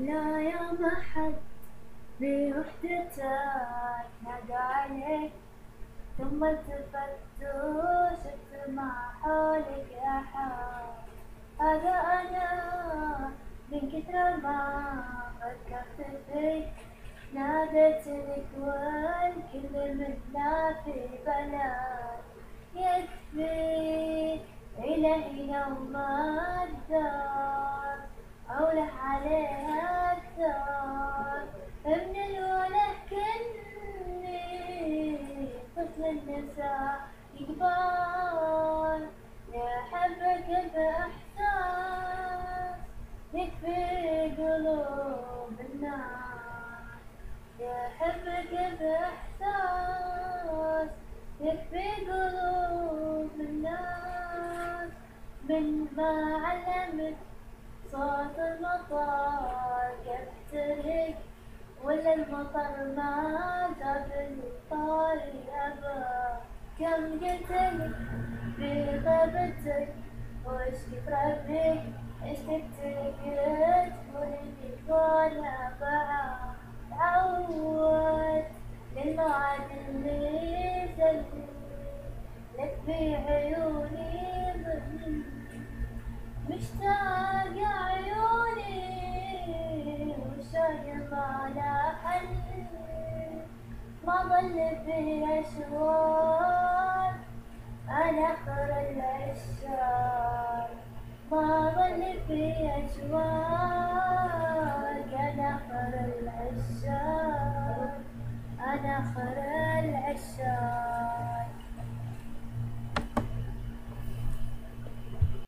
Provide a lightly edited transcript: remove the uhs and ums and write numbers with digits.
لا يا ما حد بوحدتك نادى عليك، ثم التفت وشفت ما حولك أحد. هذا أنا من كثر ما فكرت فيك، ناديت لك والكل منا في بلد. يكفي إلهي لو ما الدار أوله عليها الثار، من الوله كني طفل النساء يكبر، يحبك بإحساس يكفي قلوب الناس، يحبك بإحساس يكفي قلوب الناس. من ما علمك صوت المطر كيف احترق، ولا المطر ما جاب الطاري أبا. كم قلتلك في غيبتك واشكي في ربك، اشتقتلك تقولي وانا بعد تعود للموعد اللي زلي لك بعيوني ظل. مشتاق عيوني وشوق ما لا حل، ما ظل في أشواق أنا آخر العشاق، ما ظل في أشواق أنا آخر العشاق، أنا آخر العشاق.